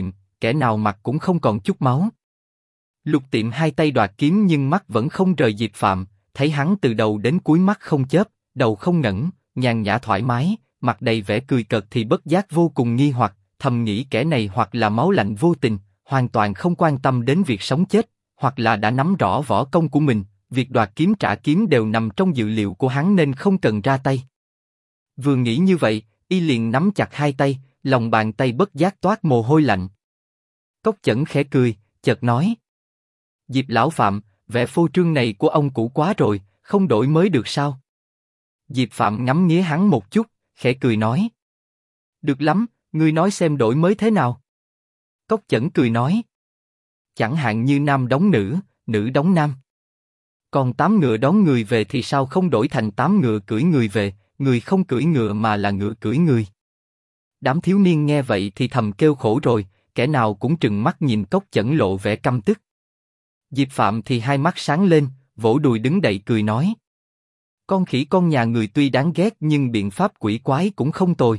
Speaker 1: kẻ nào mặt cũng không còn chút máu. Lục Tiệm hai tay đoạt kiếm nhưng mắt vẫn không rời Diệp Phạm, thấy hắn từ đầu đến cuối mắt không chớp, đầu không ngẩng, nhàn nhã thoải mái, mặt đầy vẻ cười cợt thì bất giác vô cùng nghi hoặc, thầm nghĩ kẻ này hoặc là máu lạnh vô tình, hoàn toàn không quan tâm đến việc sống chết, hoặc là đã nắm rõ võ công của mình, việc đoạt kiếm trả kiếm đều nằm trong dự liệu của hắn nên không cần ra tay. Vừa nghĩ như vậy, y liền nắm chặt hai tay, lòng bàn tay bất giác toát mồ hôi lạnh. Cốc Chẩn khẽ cười, chợt nói: Diệp lão Phạm, vẻ phô trương này của ông cũ quá rồi, không đổi mới được sao? Diệp Phạm ngắm nghía hắn một chút, khẽ cười nói: Được lắm, ngươi nói xem đổi mới thế nào? Cốc Chẩn cười nói: Chẳng hạn như nam đóng nữ, nữ đóng nam. Còn 8 ngựa đón người về thì sao không đổi thành 8 ngựa cưỡi người về, người không cưỡi ngựa mà là ngựa cưỡi người? Đám thiếu niên nghe vậy thì thầm kêu khổ rồi, kẻ nào cũng trừng mắt nhìn Cốc Chẩn lộ vẻ căm tức. Diệp Phạm thì hai mắt sáng lên, vỗ đùi đứng dậy cười nói: Con khỉ con nhà người tuy đáng ghét nhưng biện pháp quỷ quái cũng không tồi.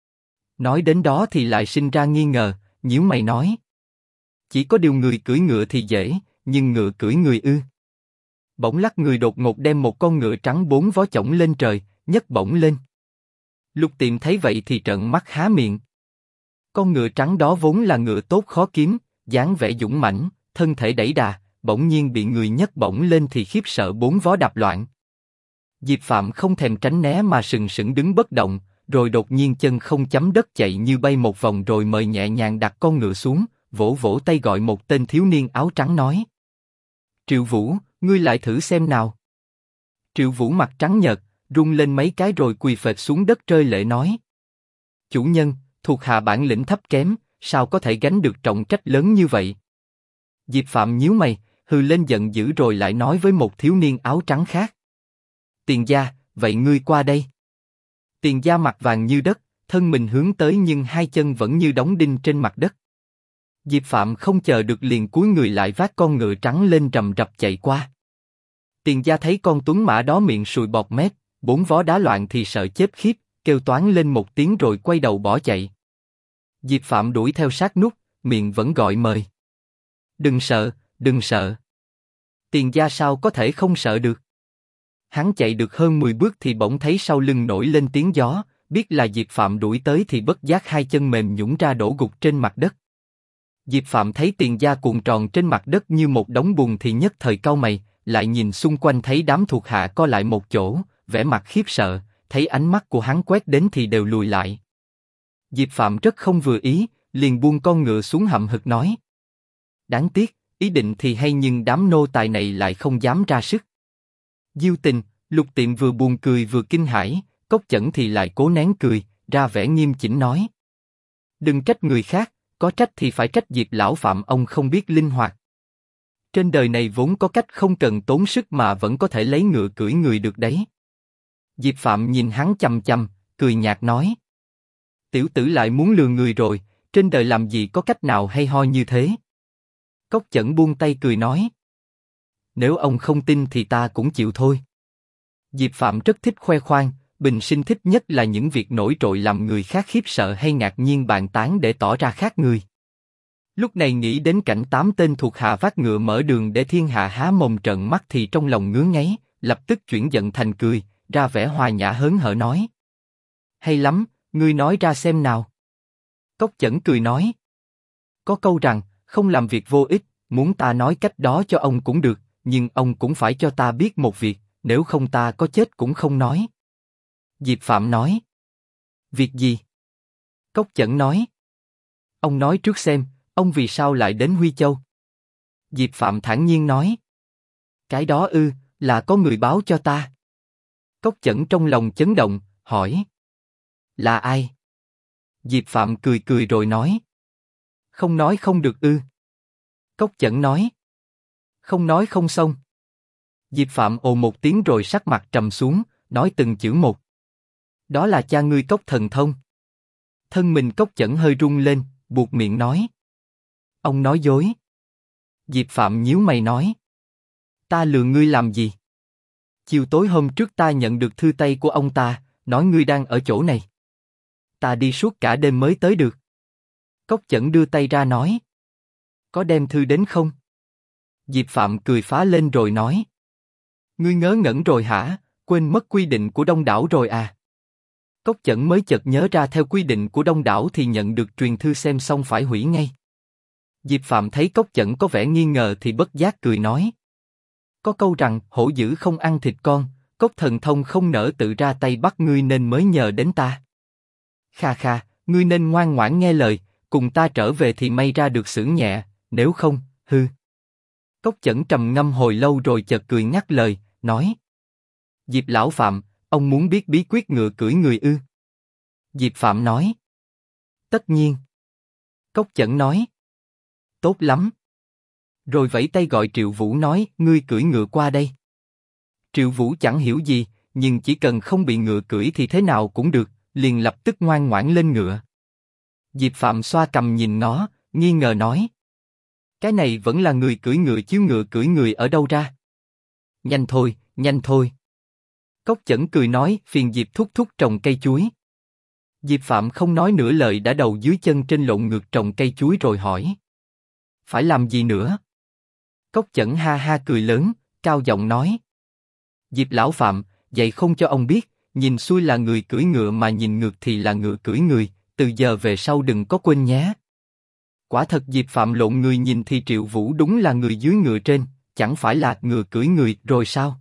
Speaker 1: Nói đến đó thì lại sinh ra nghi ngờ, nhíu mày nói: Chỉ có điều người cưỡi ngựa thì dễ, nhưng ngựa cưỡi người ư? Bỗng lắc người đột ngột đem một con ngựa trắng 4 vó chổng lên trời, nhấc bổng lên. Lục Tiệm thấy vậy thì trợn mắt há miệng. Con ngựa trắng đó vốn là ngựa tốt khó kiếm, dáng vẻ dũng mãnh, thân thể đẩy đà, bỗng nhiên bị người nhấc bổng lên thì khiếp sợ 4 vó đạp loạn. Diệp Phạm không thèm tránh né mà sừng sững đứng bất động, rồi đột nhiên chân không chấm đất chạy như bay một vòng rồi mời nhẹ nhàng đặt con ngựa xuống, vỗ vỗ tay gọi một tên thiếu niên áo trắng nói: Triệu Vũ, ngươi lại thử xem nào. Triệu Vũ mặt trắng nhợt, rung lên mấy cái rồi quỳ phệt xuống đất rơi lệ nói: Chủ nhân, thuộc hạ bản lĩnh thấp kém, sao có thể gánh được trọng trách lớn như vậy? Diệp Phạm nhíu mày, hừ lên giận dữ rồi lại nói với một thiếu niên áo trắng khác: Tiền gia, vậy ngươi qua đây. Tiền gia mặt vàng như đất, thân mình hướng tới nhưng hai chân vẫn như đóng đinh trên mặt đất. Diệp Phạm không chờ được liền cúi người lại vác con ngựa trắng lên rầm rập chạy qua. Tiền gia thấy con tuấn mã đó miệng sùi bọt mép, 4 vó đá loạn thì sợ chết khiếp, kêu toáng lên một tiếng rồi quay đầu bỏ chạy. Diệp Phạm đuổi theo sát nút, miệng vẫn gọi mời: Đừng sợ, đừng sợ. Tiền gia sao có thể không sợ được? Hắn chạy được hơn 10 bước thì bỗng thấy sau lưng nổi lên tiếng gió, biết là Diệp Phạm đuổi tới thì bất giác hai chân mềm nhũn ra đổ gục trên mặt đất. Diệp Phạm thấy Tiền gia cuộn tròn trên mặt đất như một đống bùn thì nhất thời cau mày, lại nhìn xung quanh thấy đám thuộc hạ co lại một chỗ, vẻ mặt khiếp sợ, thấy ánh mắt của hắn quét đến thì đều lùi lại. Diệp Phạm rất không vừa ý, liền buông con ngựa xuống hậm hực nói: Đáng tiếc, ý định thì hay nhưng đám nô tài này lại không dám ra sức. Diêu Tình, Lục Tiệm vừa buồn cười vừa kinh hãi, Cốc Chẩn thì lại cố nén cười, ra vẻ nghiêm chỉnh nói: Đừng trách người khác, có trách thì phải trách Diệp lão Phạm ông không biết linh hoạt. Trên đời này vốn có cách không cần tốn sức mà vẫn có thể lấy ngựa cưỡi người được đấy. Diệp Phạm nhìn hắn chằm chằm, cười nhạt nói: Tiểu tử lại muốn lừa người rồi, trên đời làm gì có cách nào hay ho như thế. Cốc Chẩn buông tay cười nói: Nếu ông không tin thì ta cũng chịu thôi. Diệp Phạm rất thích khoe khoang, bình sinh thích nhất là những việc nổi trội làm người khác khiếp sợ hay ngạc nhiên bàn tán để tỏ ra khác người. Lúc này nghĩ đến cảnh 8 tên thuộc hạ vác ngựa mở đường để thiên hạ há mồm trợn mắt thì trong lòng ngứa ngáy, lập tức chuyển giận thành cười, ra vẻ hòa nhã hớn hở nói: Hay lắm, ngươi nói ra xem nào. Cốc Chẩn cười nói: Có câu rằng, không làm việc vô ích, muốn ta nói cách đó cho ông cũng được, nhưng ông cũng phải cho ta biết một việc, nếu không ta có chết cũng không nói. Diệp Phạm nói: Việc gì? Cốc Chẩn nói: Ông nói trước xem, ông vì sao lại đến Huy Châu? Diệp Phạm thản nhiên nói: Cái đó ư, là có người báo cho ta. Cốc Chẩn trong lòng chấn động, hỏi: Là ai? Diệp Phạm cười cười rồi nói: Không nói không được ư? Cốc Chẩn nói: Không nói không xong. Diệp Phạm ồ một tiếng rồi sắc mặt trầm xuống, nói từng chữ một: Đó là cha ngươi Cốc Thần Thông. Thân mình Cốc Chẩn hơi rung lên, buột miệng nói: Ông nói dối. Diệp Phạm nhíu mày nói: Ta lừa ngươi làm gì? Chiều tối hôm trước ta nhận được thư tay của ông ta, nói ngươi đang ở chỗ này. Ta đi suốt cả đêm mới tới được. Cốc Chẩn đưa tay ra nói: Có đem thư đến không? Diệp Phạm cười phá lên rồi nói. Ngươi ngớ ngẩn rồi hả, quên mất quy định của Đông Đảo rồi à? Cốc Chẩn mới chợt nhớ ra theo quy định của Đông Đảo thì nhận được truyền thư xem xong phải hủy ngay. Diệp Phạm thấy Cốc Chẩn có vẻ nghi ngờ thì bất giác cười nói. Có câu rằng hổ dữ không ăn thịt con, Cốc thần thông không nỡ tự ra tay bắt ngươi nên mới nhờ đến ta. Kha kha, ngươi nên ngoan ngoãn nghe lời, cùng ta trở về thì may ra được xưởng nhẹ, nếu không, hư. Cốc Chẩn trầm ngâm hồi lâu rồi chợt cười ngắt lời, nói. Diệp lão Phạm, ông muốn biết bí quyết ngựa cưỡi người ư? Diệp Phạm nói. Tất nhiên. Cốc Chẩn nói. Tốt lắm. Rồi vẫy tay gọi Triệu Vũ nói, ngươi cưỡi ngựa qua đây. Triệu Vũ chẳng hiểu gì, nhưng chỉ cần không bị ngựa cưỡi thì thế nào cũng được, liền lập tức ngoan ngoãn lên ngựa. Diệp Phạm xoa cằm nhìn nó, nghi ngờ nói. Cái này vẫn là người cưỡi ngựa chứ ngựa cưỡi người ở đâu ra? Nhanh thôi, nhanh thôi. Cốc Chẩn cười nói, phiền Diệp thúc thúc trồng cây chuối. Diệp Phạm không nói nửa lời đã đầu dưới chân trên lộn ngược trồng cây chuối rồi hỏi. Phải làm gì nữa? Cốc Chẩn ha ha cười lớn, cao giọng nói. Diệp lão Phạm, vậy không cho ông biết, nhìn xuôi là người cưỡi ngựa mà nhìn ngược thì là ngựa cưỡi người, từ giờ về sau đừng có quên nhé. Quả thật Diệp Phạm lộn người nhìn thì Triệu Vũ đúng là người dưới ngựa trên, chẳng phải là ngựa cưỡi người rồi sao?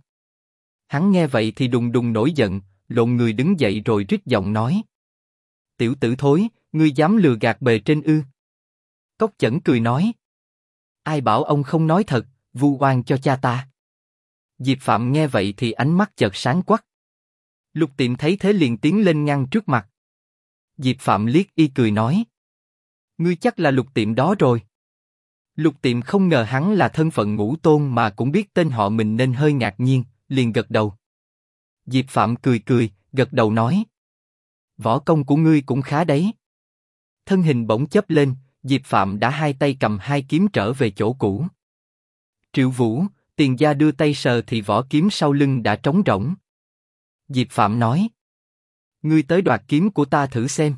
Speaker 1: Hắn nghe vậy thì đùng đùng nổi giận, lộn người đứng dậy rồi rít giọng nói. Tiểu tử thối, ngươi dám lừa gạt bề trên ư? Cốc Chẩn cười nói. Ai bảo ông không nói thật, vu oan cho cha ta. Diệp Phạm nghe vậy thì ánh mắt chợt sáng quắc. Lục Tiệm thấy thế liền tiến lên ngăn trước mặt. Diệp Phạm liếc y cười nói. Ngươi chắc là Lục Tiệm đó rồi. Lục Tiệm không ngờ hắn là thân phận ngũ tôn mà cũng biết tên họ mình nên hơi ngạc nhiên, liền gật đầu. Diệp Phạm cười cười, gật đầu nói. Võ công của ngươi cũng khá đấy. Thân hình bỗng chớp lên, Diệp Phạm đã hai tay cầm hai kiếm trở về chỗ cũ. Triệu Vũ, Tiền gia đưa tay sờ thì vỏ kiếm sau lưng đã trống rỗng. Diệp Phạm nói. Ngươi tới đoạt kiếm của ta thử xem.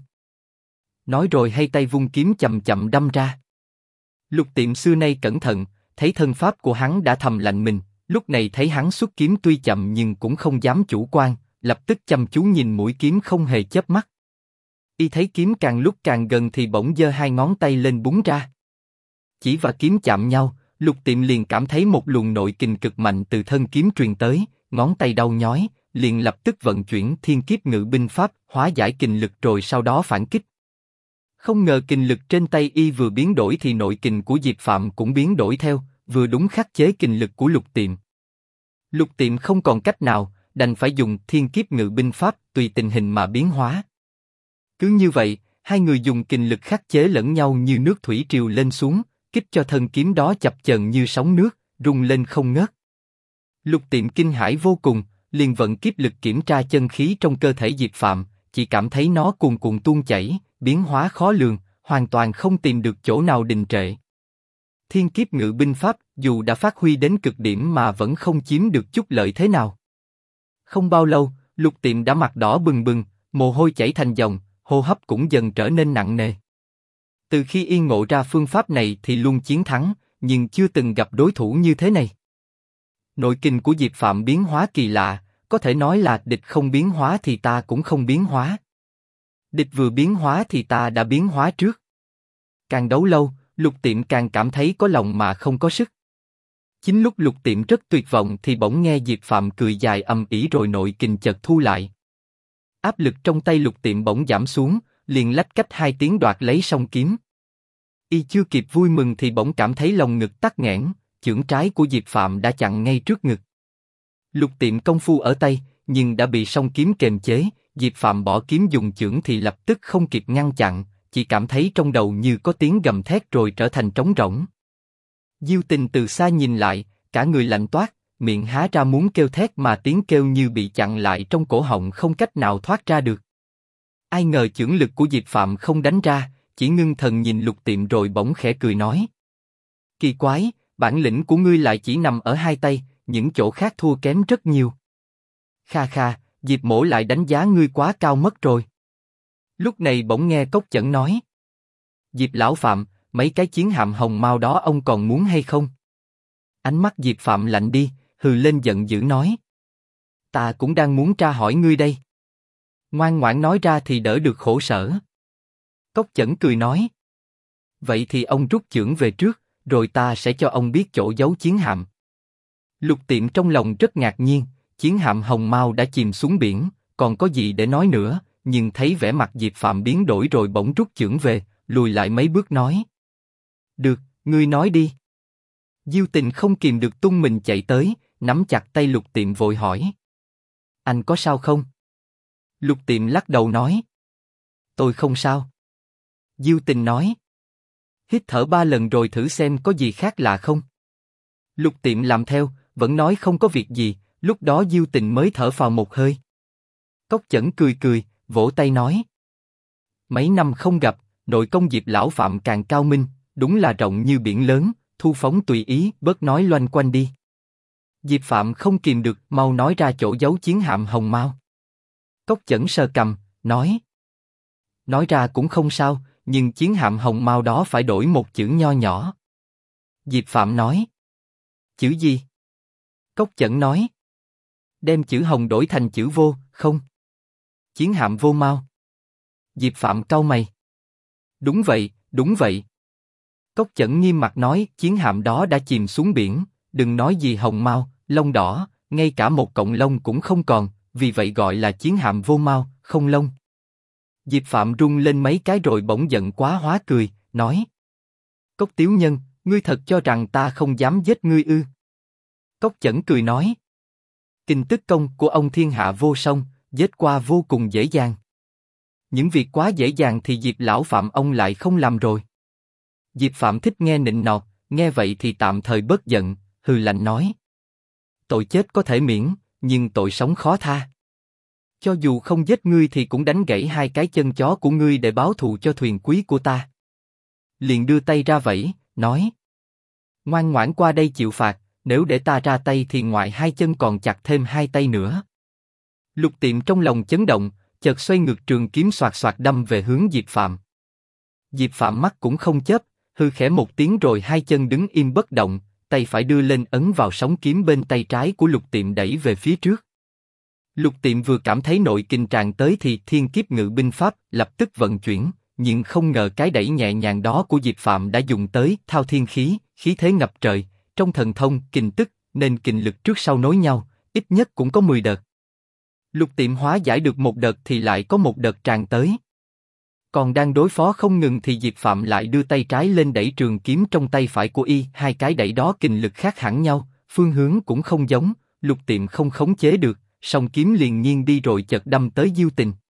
Speaker 1: Nói rồi hay tay vung kiếm chậm chậm đâm ra. Lục Tiệm xưa nay cẩn thận, thấy thân pháp của hắn đã thầm lạnh mình, lúc này thấy hắn xuất kiếm tuy chậm nhưng cũng không dám chủ quan, lập tức chăm chú nhìn mũi kiếm không hề chớp mắt. Y thấy kiếm càng lúc càng gần thì bỗng giơ hai ngón tay lên búng ra. Chỉ và kiếm chạm nhau, Lục Tiệm liền cảm thấy một luồng nội kình cực mạnh từ thân kiếm truyền tới, ngón tay đau nhói, liền lập tức vận chuyển Thiên Kiếp Ngự Binh Pháp, hóa giải kình lực rồi sau đó phản kích. Không ngờ kình lực trên tay y vừa biến đổi thì nội kình của Diệp Phạm cũng biến đổi theo, vừa đúng khắc chế kình lực của Lục Tiệm. Lục Tiệm không còn cách nào, đành phải dùng Thiên Kiếp Ngự Binh Pháp tùy tình hình mà biến hóa. Cứ như vậy, hai người dùng kình lực khắc chế lẫn nhau như nước thủy triều lên xuống, kích cho thân kiếm đó chập chờn như sóng nước, rung lên không ngớt. Lục Tiệm kinh hãi vô cùng, liền vận kiếp lực kiểm tra chân khí trong cơ thể Diệp Phạm, chỉ cảm thấy nó cuồn cuộn tuôn chảy, biến hóa khó lường, hoàn toàn không tìm được chỗ nào đình trệ. Thiên Kiếp Ngự Binh Pháp dù đã phát huy đến cực điểm mà vẫn không chiếm được chút lợi thế nào. Không bao lâu, Lục Tiệm đã mặt đỏ bừng bừng, mồ hôi chảy thành dòng, hô hấp cũng dần trở nên nặng nề. Từ khi y ngộ ra phương pháp này thì luôn chiến thắng, nhưng chưa từng gặp đối thủ như thế này. Nội kình của Diệp Phạm biến hóa kỳ lạ, có thể nói là địch không biến hóa thì ta cũng không biến hóa. Địch vừa biến hóa thì ta đã biến hóa trước. Càng đấu lâu, Lục Tiệm càng cảm thấy có lòng mà không có sức. Chính lúc Lục Tiệm rất tuyệt vọng thì bỗng nghe Diệp Phạm cười dài ầm ĩ rồi nội kình chợt thu lại. Áp lực trong tay Lục Tiệm bỗng giảm xuống, liền lách cách hai tiếng đoạt lấy song kiếm. Y chưa kịp vui mừng thì bỗng cảm thấy lòng ngực tắc nghẽn, chưởng trái của Diệp Phạm đã chặn ngay trước ngực. Lục Tiệm công phu ở tay, nhưng đã bị song kiếm kềm chế, Diệp Phạm bỏ kiếm dùng chưởng thì lập tức không kịp ngăn chặn, chỉ cảm thấy trong đầu như có tiếng gầm thét rồi trở thành trống rỗng. Diêu Tình từ xa nhìn lại, cả người lạnh toát, miệng há ra muốn kêu thét mà tiếng kêu như bị chặn lại trong cổ họng không cách nào thoát ra được. Ai ngờ chưởng lực của Diệp Phạm không đánh ra, chỉ ngưng thần nhìn Lục Tiệm rồi bỗng khẽ cười nói. Kỳ quái, bản lĩnh của ngươi lại chỉ nằm ở hai tay, những chỗ khác thua kém rất nhiều. Kha kha, Diệp mỗ lại đánh giá ngươi quá cao mất rồi. Lúc này bỗng nghe Cốc Chẩn nói. Diệp lão Phạm, mấy cái chiến hạm hồng mao đó ông còn muốn hay không? Ánh mắt Diệp Phạm lạnh đi, hừ lên giận dữ nói. Ta cũng đang muốn tra hỏi ngươi đây. Ngoan ngoãn nói ra thì đỡ được khổ sở. Cốc Chẩn cười nói. Vậy thì ông rút chưởng về trước, rồi ta sẽ cho ông biết chỗ giấu chiến hạm. Lục Tiệm trong lòng rất ngạc nhiên, chiến hạm hồng mao đã chìm xuống biển, còn có gì để nói nữa, nhưng thấy vẻ mặt Diệp Phạm biến đổi rồi bỗng rút chưởng về, lùi lại mấy bước nói. Được, ngươi nói đi. Diêu Tình không kìm được tung mình chạy tới, nắm chặt tay Lục Tiệm vội hỏi. Anh có sao không? Lục Tiệm lắc đầu nói. Tôi không sao. Diêu Tình nói. Hít thở 3 lần rồi thử xem có gì khác lạ không. Lục Tiệm làm theo, vẫn nói không có việc gì, lúc đó Diêu Tình mới thở phào một hơi. Cốc Chẩn cười cười, vỗ tay nói. Mấy năm không gặp, nội công Diệp lão Phạm càng cao minh, đúng là rộng như biển lớn, thu phóng tùy ý, bớt nói loanh quanh đi. Diệp Phạm không kìm được, mau nói ra chỗ giấu chiến hạm hồng mao. Cốc Chẩn sờ cằm, nói. Nói ra cũng không sao, nhưng chiến hạm hồng mao đó phải đổi một chữ nho nhỏ. Diệp Phạm nói. Chữ gì? Cốc Chẩn nói. Đem chữ hồng đổi thành chữ vô, không? Chiến hạm vô mao. Diệp Phạm cau mày. Đúng vậy, đúng vậy. Cốc Chẩn nghiêm mặt nói, chiến hạm đó đã chìm xuống biển, đừng nói gì hồng mao, lông đỏ, ngay cả một cọng lông cũng không còn, vì vậy gọi là chiến hạm vô mao, không lông. Diệp Phạm rung lên mấy cái rồi bỗng giận quá hóa cười, nói. Cốc Tiếu Nhân, ngươi thật cho rằng ta không dám giết ngươi ư? Cốc Chẩn cười nói. Kinh tức công của ông thiên hạ vô song, giết qua vô cùng dễ dàng. Những việc quá dễ dàng thì Diệp lão Phạm ông lại không làm rồi. Diệp Phạm thích nghe nịnh nọt, nghe vậy thì tạm thời bớt giận, hừ lạnh nói. Tội chết có thể miễn, nhưng tội sống khó tha. Cho dù không giết ngươi thì cũng đánh gãy 2 cái chân chó của ngươi để báo thù cho thuyền quý của ta. Liền đưa tay ra vẫy, nói. Ngoan ngoãn qua đây chịu phạt, nếu để ta ra tay thì ngoài 2 chân còn chặt thêm 2 tay nữa. Lục Tiệm trong lòng chấn động, chợt xoay ngược trường kiếm xoạt xoạt đâm về hướng Diệp Phạm. Diệp Phạm mắt cũng không chớp, hư khẽ một tiếng rồi 2 chân đứng im bất động, tay phải đưa lên ấn vào sóng kiếm bên tay trái của Lục Tiệm đẩy về phía trước. Lục Tiệm vừa cảm thấy nội kinh tràn tới thì thiên kiếp ngự binh pháp lập tức vận chuyển, nhưng không ngờ cái đẩy nhẹ nhàng đó của Diệp Phạm đã dùng tới thao thiên khí, khí thế ngập trời, trong thần thông kình tức nên kình lực trước sau nối nhau, ít nhất cũng có 10 đợt. Lục Tiệm hóa giải được một đợt thì lại có một đợt tràn tới. Còn đang đối phó không ngừng thì Diệp Phạm lại đưa tay trái lên đẩy trường kiếm trong tay phải của y, 2 cái đẩy đó kình lực khác hẳn nhau, phương hướng cũng không giống, Lục Tiệm không khống chế được, song kiếm liền nghiêng đi rồi chợt đâm tới Diêu Tình.